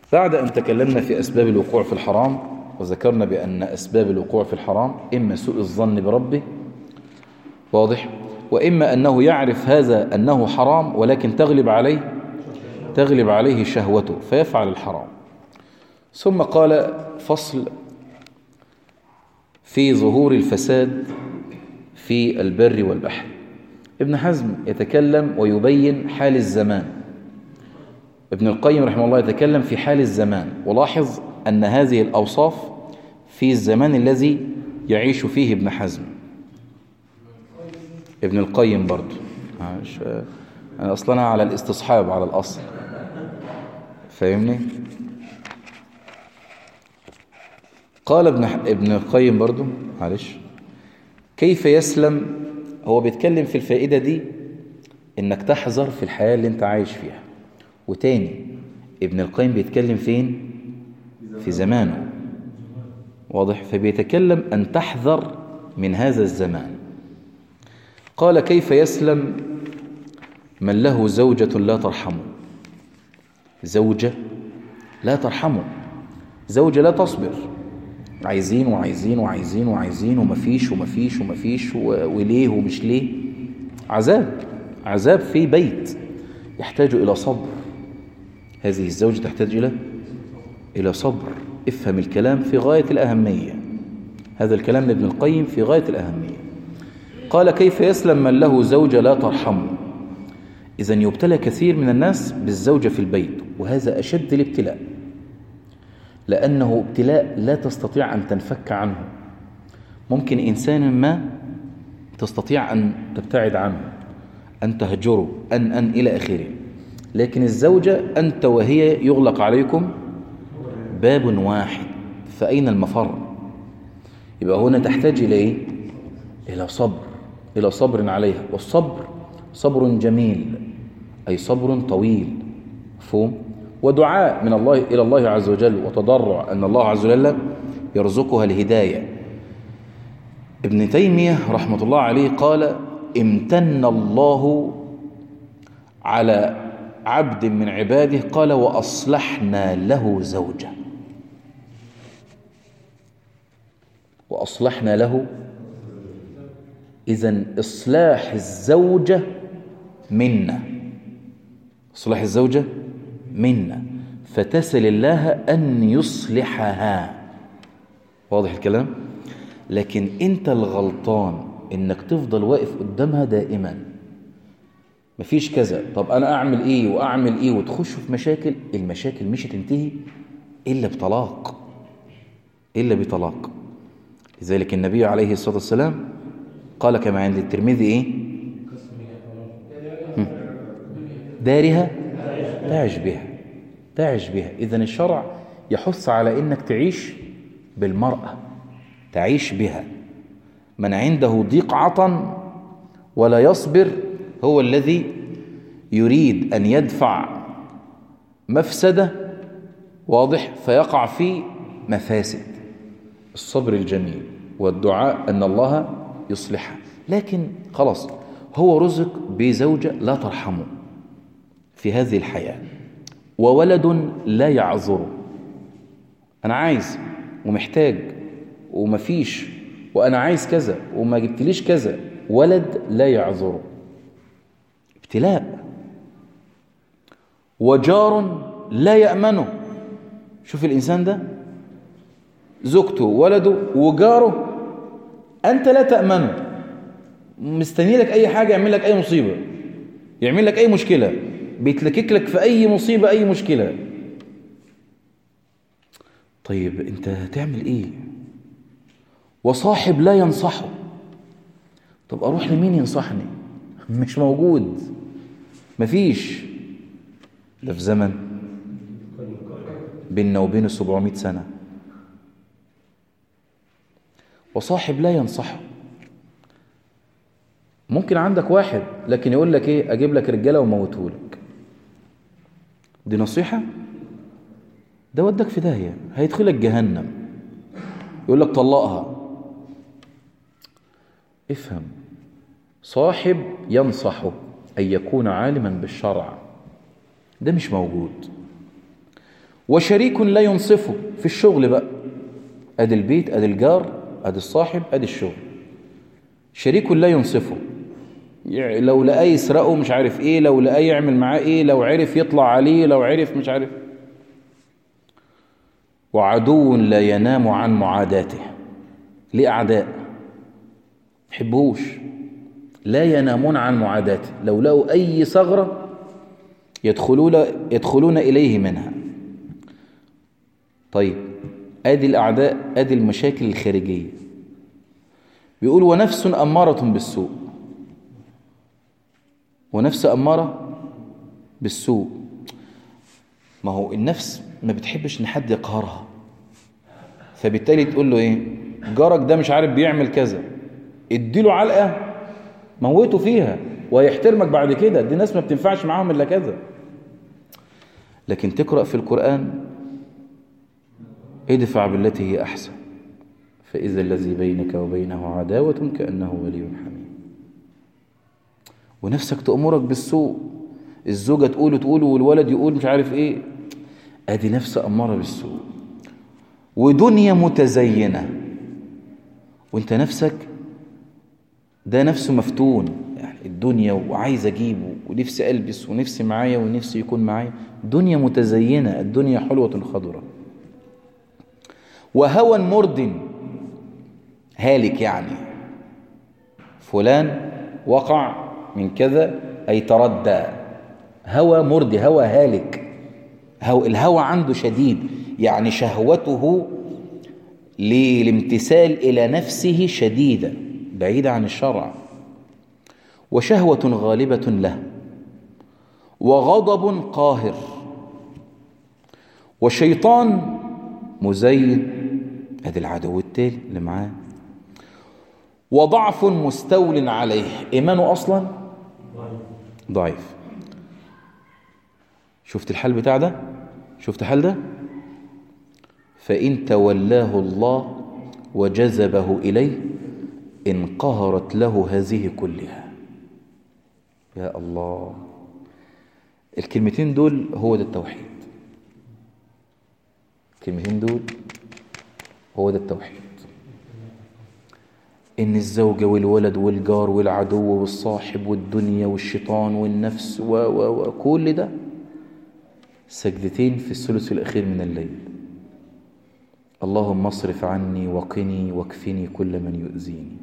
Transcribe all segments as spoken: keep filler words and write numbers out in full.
بعد أن تكلمنا في أسباب الوقوع في الحرام وذكرنا بأن أسباب الوقوع في الحرام إما سوء الظن بربه، واضح، وإما أنه يعرف هذا أنه حرام ولكن تغلب عليه تغلب عليه شهوته فيفعل الحرام. ثم قال فصل في ظهور الفساد في البر والبحر. ابن حزم يتكلم ويبين حال الزمان، ابن القيم رحمه الله يتكلم في حال الزمان، ولاحظ أن هذه الأوصاف في الزمان الذي يعيش فيه ابن حزم. ابن القيم برضو أنا أصلا على الاستصحاب على الأصل، فاهمني؟ قال ابن ابن القيم برضو معلش كيف يسلم. هو بيتكلم في الفائدة دي إنك تحذر في الحياة اللي انت عايش فيها. وتاني ابن القيم بيتكلم فين؟ في زمانه، واضح، فبيتكلم أن تحذر من هذا الزمان. قال كيف يسلم من له زوجة لا ترحمه. زوجة لا ترحمه، زوجة لا تصبر، عايزين وعايزين وعايزين وعايزين ومفيش ومفيش ومفيش وليه ومش ليه. عذاب عذاب في بيت يحتاج إلى صبر. هذه الزوجة تحتاج إلى إلى صبر. افهم الكلام في غاية الأهمية، هذا الكلام لابن القيم في غاية الأهمية. قال كيف يسلم من له زوجة لا ترحمه. إذن يبتلى كثير من الناس بالزوجة في البيت، وهذا أشد الابتلاء، لأنه ابتلاء لا تستطيع أن تنفك عنه. ممكن إنسان ما تستطيع أن تبتعد عنه، أن تهجره، أن أن إلى آخره، لكن الزوجة أنت وهي يغلق عليكم باب واحد، فأين المفر؟ يبقى هنا تحتاج إلى إيه؟ إلى صبر، إلى صبر عليها. والصبر صبر جميل، أي صبر طويل، مفهوم؟ ودعاء من الله إلى الله عز وجل، وتضرع أن الله عز وجل يرزقها الهداية. ابن تيمية رحمة الله عليه قال امتن الله على عبد من عباده، قال وأصلحنا له زوجة، وأصلحنا له. إذن إصلاح الزوجة منا، إصلاح الزوجة منا، فتسأل الله أن يصلحها. واضح الكلام؟ لكن أنت الغلطان إنك تفضل واقف قدامها دائما، مفيش كذا، طب أنا أعمل إيه وأعمل إيه، وتخش في مشاكل. المشاكل مش هتنتهي إلا بطلاق، إلا بطلاق. لذلك النبي عليه الصلاة والسلام قال كما عند الترمذي إيه؟ دارها تعش بها، تعش بها. إذن الشرع يحث على إنك تعيش بالمرأة، تعيش بها. من عنده ضيق عطن ولا يصبر هو الذي يريد أن يدفع مفسدة، واضح، فيقع في مفاسد. الصبر الجميل والدعاء أن الله يصلحها. لكن خلاص هو رزق بزوجة لا ترحمه في هذه الحياة، وولد لا يعذره. أنا عايز ومحتاج ومفيش، وأنا عايز كذا وما جبتليش كذا، ولد لا يعذره، ابتلاء. وجار لا يأمنه. شوف الإنسان ده، زوجته ولده وجاره، أنت لا تأمنه، مستني لك أي حاجة، يعمل لك أي مصيبة، يعمل لك أي مشكلة، بيتلكك لك في أي مصيبة أي مشكلة. طيب أنت هتعمل إيه؟ وصاحب لا ينصحه. طب أروح لمين ينصحني؟ مش موجود، مفيش. ده في زمن بيننا وبين سبعمائة سنة. وصاحب لا ينصحه. ممكن عندك واحد لكن يقول لك ايه، اجيب لك رجاله وموته لك. دي نصيحه؟ ده ودك في داهيه، هيدخلك جهنم. يقول لك طلقها. افهم، صاحب ينصحه أن يكون عالما بالشرع، ده مش موجود. وشريك لا ينصفه في الشغل بقى، ادي البيت، ادي الجار، ادي الصاحب، ادي الشغل. شريك لا ينصفه، يعني لو لقاه يسرقه مش عارف ايه، لو لقاه يعمل معاه ايه، لو عرف يطلع عليه، لو عرف مش عارف. وعدو لا ينام عن معاداته، ليه أعداء يحبوش، لا ينامون عن معاداته، لو لقوا أي ثغرة يدخلون يدخلون إليه منها. طيب ادي الأعداء، ادي المشاكل الخارجية. بيقول ونفس أمارة بالسوء، ونفس أمارة بالسوء. ما هو النفس ما بتحبش ان حد يقهرها، فبالتالي تقول له ايه، جارك ده مش عارف بيعمل كذا، اديله علقة موته فيها ويحترمك بعد كده، دي ناس ما بتنفعش معاهم الا كذا. لكن تقرأ في القرآن ادفع بالتي هي أحسن فإذا الذي بينك وبينه عداوة كأنه ولي حميم. ونفسك تأمرك بالسوء، الزوجة تقول تقول والولد يقول مش عارف ايه، ادي نفس أمارة بالسوء. ودنيا متزينة، وانت نفسك ده نفسه مفتون، يعني الدنيا وعايز اجيبه ونفسي البس ونفسي معايا ونفسي يكون معايا، دنيا متزينة، الدنيا حلوة خضرة. وهوى مرد هالك، يعني فلان وقع من كذا أي تردى، هوى مرد، هوى هالك، هو الهوى عنده شديد، يعني شهوته للامتثال إلى نفسه شديدة بعيدة عن الشرع. وشهوة غالبة له، وغضب قاهر، وشيطان مزين، هذا العدو التالي اللي معاه، وضعف مستول عليه، إيمانه أصلا ضعيف. شفت الحال بتاع ده؟ شفت حال ده؟ فإن تولاه الله وجذبه إليه انقهرت له هذه كلها. يا الله، الكلمتين دول هو ده التوحيد، الكلمتين دول هو ده التوحيد. إن الزوجة والولد والجار والعدو والصاحب والدنيا والشيطان والنفس و و وكل ده سجدتين في الثلث الأخير من الليل. اللهم اصرف عني وقني واكفني كل من يؤذيني،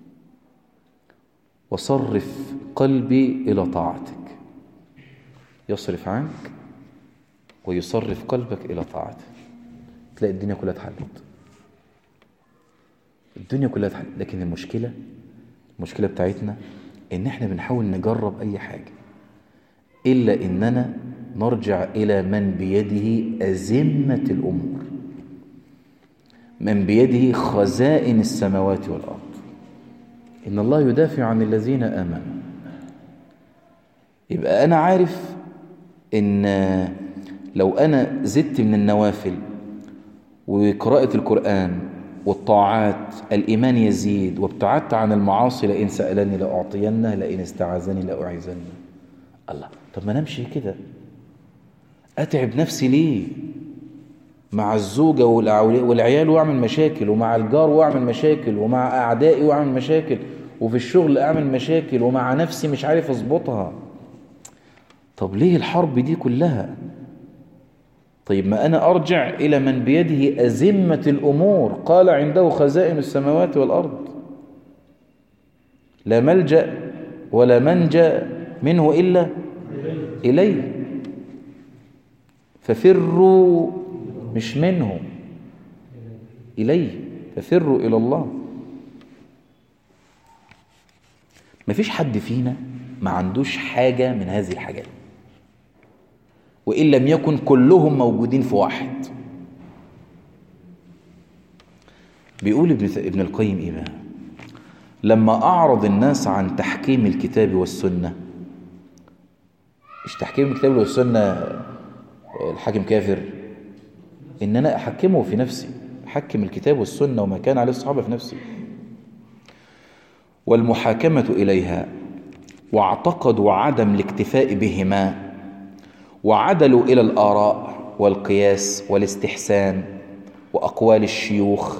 وصرف قلبي إلى طاعتك. يصرف عنك ويصرف قلبك إلى طاعتك، تلاقي الدنيا كلها اتحلت، الدنيا كلها اتحلت. لكن المشكلة المشكلة بتاعتنا إن احنا بنحاول نجرب أي حاجة إلا إننا نرجع إلى من بيده أزمة الأمور، من بيده خزائن السماوات والأرض. إن الله يدافع عن الذين آمنوا. يبقى أنا عارف إن لو أنا زدت من النوافل وقراءة القرآن والطاعات الإيمان يزيد، وابتعدت عن المعاصي، لئن سألني لأعطينه، لئن استعاذني لأعيذنه. الله، طب ما نمشي كده، أتعب نفسي ليه؟ مع الزوجة والعيال وأعمل مشاكل، ومع الجار وأعمل مشاكل، ومع أعدائي وأعمل مشاكل، وفي الشغل أعمل مشاكل، ومع نفسي مش عارف أظبطها. طب ليه الحرب دي كلها؟ طيب ما أنا أرجع إلى من بيده أزمة الأمور، قال عنده خزائن السماوات والأرض، لا ملجأ ولا منجأ منه إلا إليه، ففروا، مش منه، إليه، ففروا إلى الله. مفيش حد فينا ما عندوش حاجة من هذه الحاجات، وإن لم يكن كلهم موجودين في واحد. بيقول ابن ابن القيم إيه بقى؟ لما أعرض الناس عن تحكيم الكتاب والسنة، مش تحكيم الكتاب والسنة الحاكم كافر، إن أنا أحكمه في نفسي، أحكم الكتاب والسنة وما كان عليه الصحابة في نفسي، والمحاكمة إليها، واعتقدوا عدم الاكتفاء بهما، وعدلوا إلى الآراء والقياس والاستحسان وأقوال الشيوخ،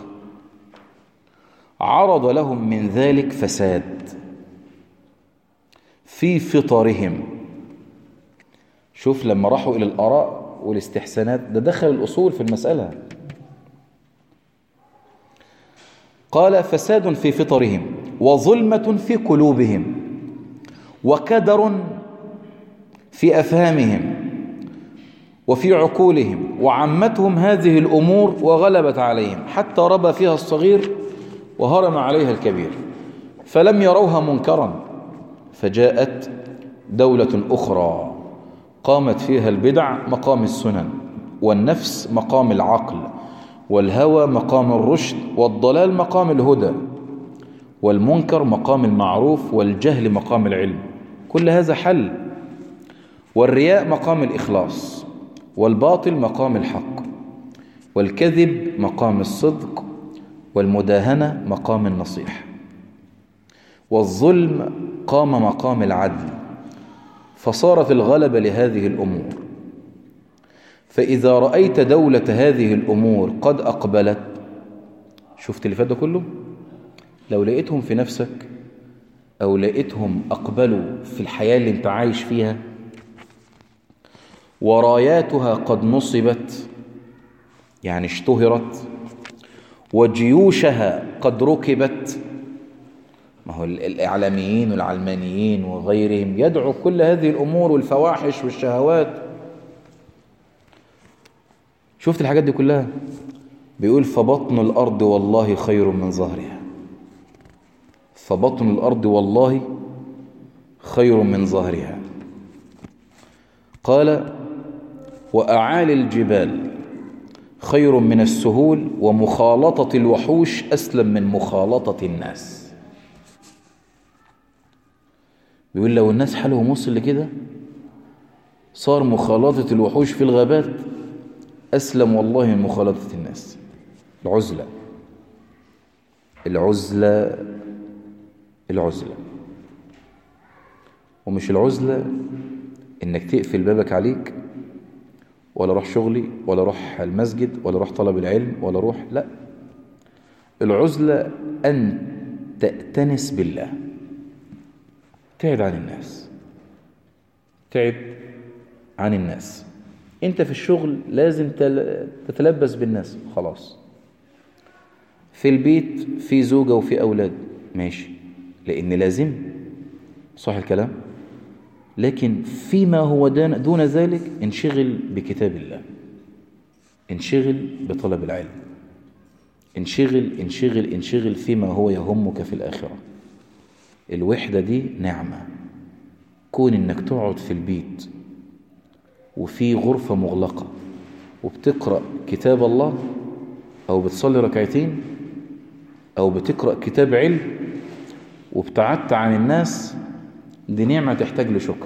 عرض لهم من ذلك فساد في فطرهم. شوف لما راحوا إلى الآراء والاستحسانات، ده دخل الأصول في المسألة. قال فساد في فطرهم وظلمة في قلوبهم وكدر في أفهامهم وفي عقولهم، وعمتهم هذه الأمور وغلبت عليهم حتى ربى فيها الصغير وهرم عليها الكبير، فلم يروها منكرا. فجاءت دولة أخرى قامت فيها البدع مقام السنن، والنفس مقام العقل، والهوى مقام الرشد، والضلال مقام الهدى، والمنكر مقام المعروف، والجهل مقام العلم. كل هذا حل. والرياء مقام الإخلاص، والباطل مقام الحق، والكذب مقام الصدق، والمداهنة مقام النصيحة، والظلم قام مقام العدل. فصارت الغلبة لهذه الأمور. فإذا رأيت دولة هذه الأمور قد أقبلت، شفت اللي فات ده كله، لو لقيتهم في نفسك أو لقيتهم أقبلوا في الحياة اللي انت عايش فيها، وراياتها قد نصبت يعني اشتهرت، وجيوشها قد ركبت. ما هو الإعلاميين والعلمانيين وغيرهم يدعو كل هذه الأمور والفواحش والشهوات. شفت الحاجات دي كلها؟ بيقول فبطن الأرض والله خير من ظهرها. فبطن الأرض والله خير من ظهرها. قال وأعالي الجبال خير من السهول، ومخالطة الوحوش أسلم من مخالطة الناس. بيقول لو الناس حالهم وصل لكده، صار مخالطة الوحوش في الغابات أسلم والله من مخالطة الناس. العزلة العزلة العزلة ومش العزلة إنك تقفل بابك عليك، ولا روح شغلي، ولا روح المسجد، ولا روح طلب العلم، ولا روح، لا. العزلة أن تأتنس بالله، تبعد عن الناس، تعب عن الناس. انت في الشغل لازم تتلبس بالناس، خلاص. في البيت في زوجة وفي أولاد، ماشي، لأن لازم، صح الكلام. لكن فيما هو دون ذلك انشغل بكتاب الله، انشغل بطلب العلم، انشغل انشغل انشغل فيما هو يهمك في الآخرة. الوحدة دي نعمة. كون انك تقعد في البيت وفي غرفة مغلقة وبتقرأ كتاب الله، أو بتصلي ركعتين، أو بتقرأ كتاب علم وابتعدت عن الناس، دي نعمة تحتاج لشكر.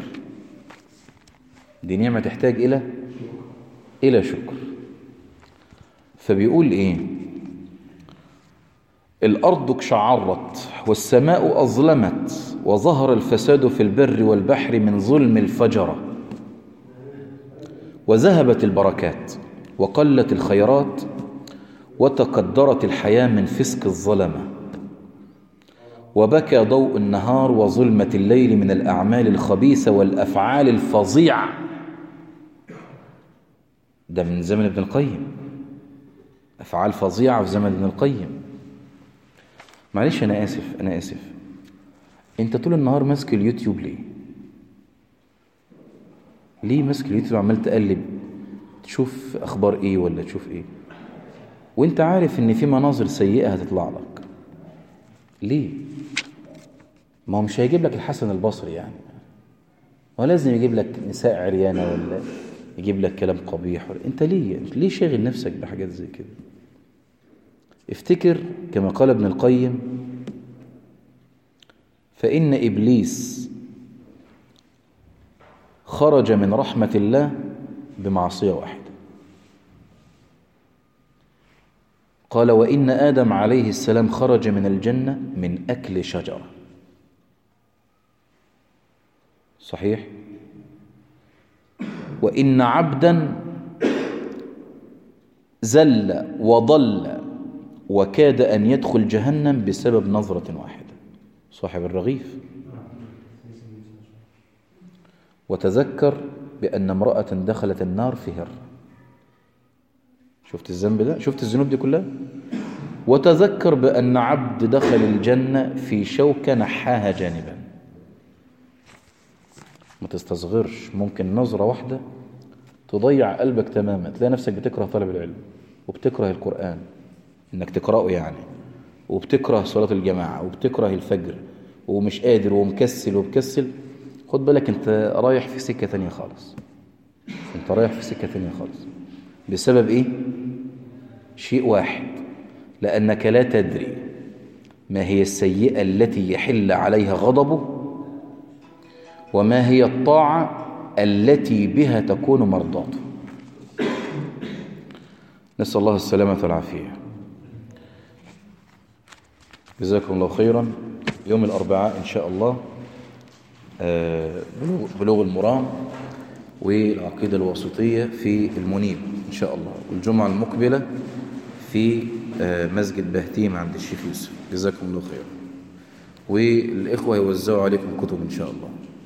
دي نعمة تحتاج إلى إلى شكر. فبيقول إيه؟ الأرض اكشعرت والسماء أظلمت، وظهر الفساد في البر والبحر من ظلم الفجرة، وذهبت البركات وقلت الخيرات، وتقدرت الحياة من فسق الظلمة، وبكى ضوء النهار وظلمة الليل من الأعمال الخبيثة والأفعال الفظيعة. ده من زمن ابن القيم، أفعال فظيعة في زمن ابن القيم. معلش أنا آسف أنا آسف أنت طول النهار ماسك اليوتيوب ليه؟ ليه ماسك اليوتيوب عمال تقلب تشوف أخبار إيه ولا تشوف إيه، وأنت عارف إن في مناظر سيئة هتطلع لك؟ ليه؟ ما هو مش هيجيب لك الحسن البصري يعني، هو لازم يجيب لك نساء عريانة ولا يجيب لك كلام قبيح ولا. أنت ليه ليه شاغل نفسك بحاجات زي كده؟ افتكر كما قال ابن القيم: فإن إبليس خرج من رحمة الله بمعصية واحدة. قال: وإن آدم عليه السلام خرج من الجنة من أكل شجرة. صحيح؟ وإن عبدا زل وضل وكاد أن يدخل جهنم بسبب نظرة واحدة. صاحب الرغيف. وتذكر بأن امرأة دخلت النار في هر. شفت الذنب ده؟ شفت الذنوب دي كلها؟ وتذكر بأن عبد دخل الجنة في شوكة نحاها جانبا. ما تستصغرش، ممكن نظرة واحدة تضيع قلبك تماما، تلاقي نفسك بتكره طلب العلم وبتكره القرآن انك تقرأه يعني، وبتكره صلاة الجماعة وبتكره الفجر ومش قادر ومكسل وبكسل. خد بالك انت رايح في سكة تانية خالص، انت رايح في سكة تانية خالص. بسبب ايه؟ شيء واحد، لأنك لا تدري ما هي السيئة التي يحل عليها غضبه، وما هي الطاعة التي بها تكون مرضاته. نسأل الله السلامة والعافية. جزاكم الله خيرا. يوم الأربعاء إن شاء الله بلوغ المرام والعقيدة الواسطية في المنيب إن شاء الله، والجمعة المقبلة في مسجد بهتيم عند الشيخ يوسف. جزاكم الله خيرا. والإخوة يوزعوا عليكم كتب إن شاء الله.